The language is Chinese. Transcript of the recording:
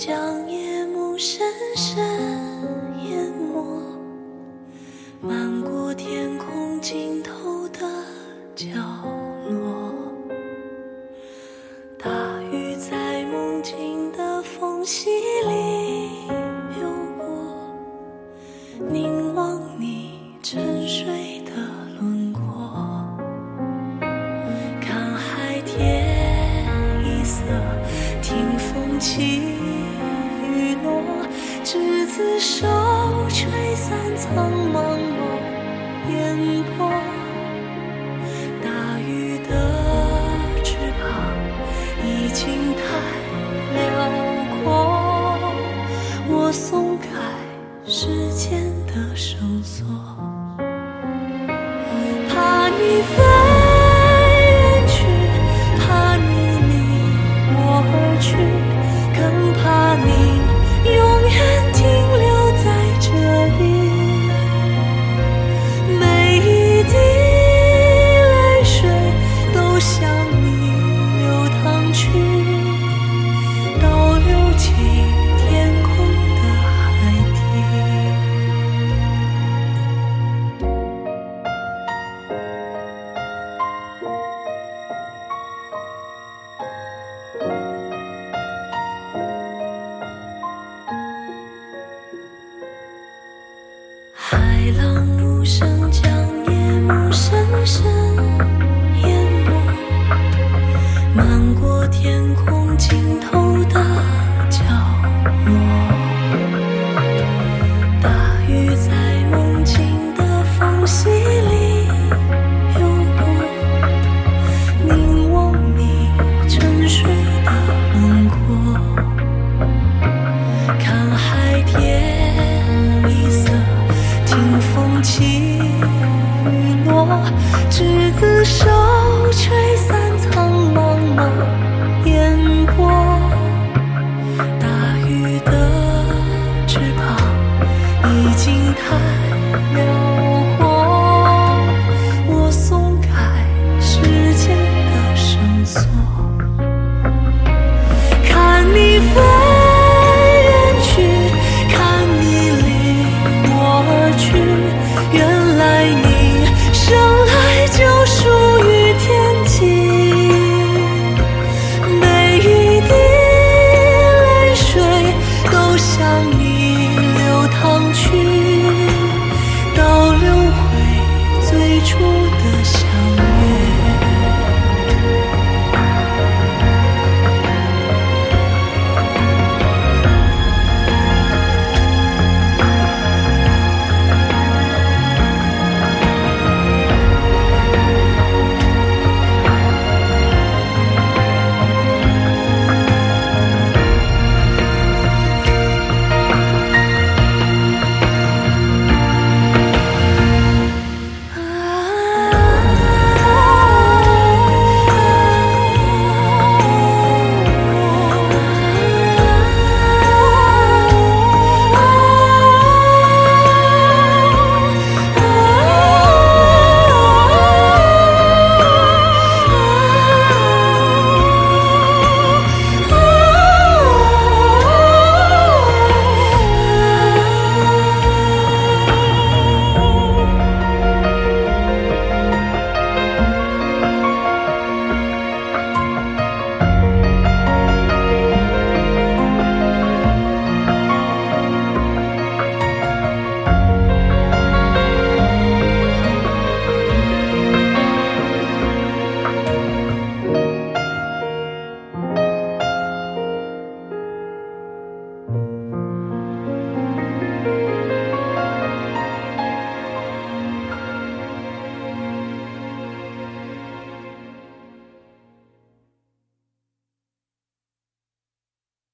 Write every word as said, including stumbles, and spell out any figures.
将夜幕深深淹没，漫过天空尽头的角落。大雨在梦境的缝隙里流过，凝望你沉睡的轮廓，看海天一色，听风起雨落，执子手，吹散苍茫茫烟波。大雨的翅膀已经太辽阔，我松开时间的绳索，怕你飞远去，怕你离我而去，更怕你永远停留在这里。每一滴泪水都向你流淌去，倒流进天空的海底。海浪无声将夜幕深深淹没，漫过天空尽头的角落。大雨在梦境的缝隙里流过，凝望你沉睡的轮廓，看海天一色，听风起雨落，执子手，吹散苍茫茫烟波。大雨的翅膀已经太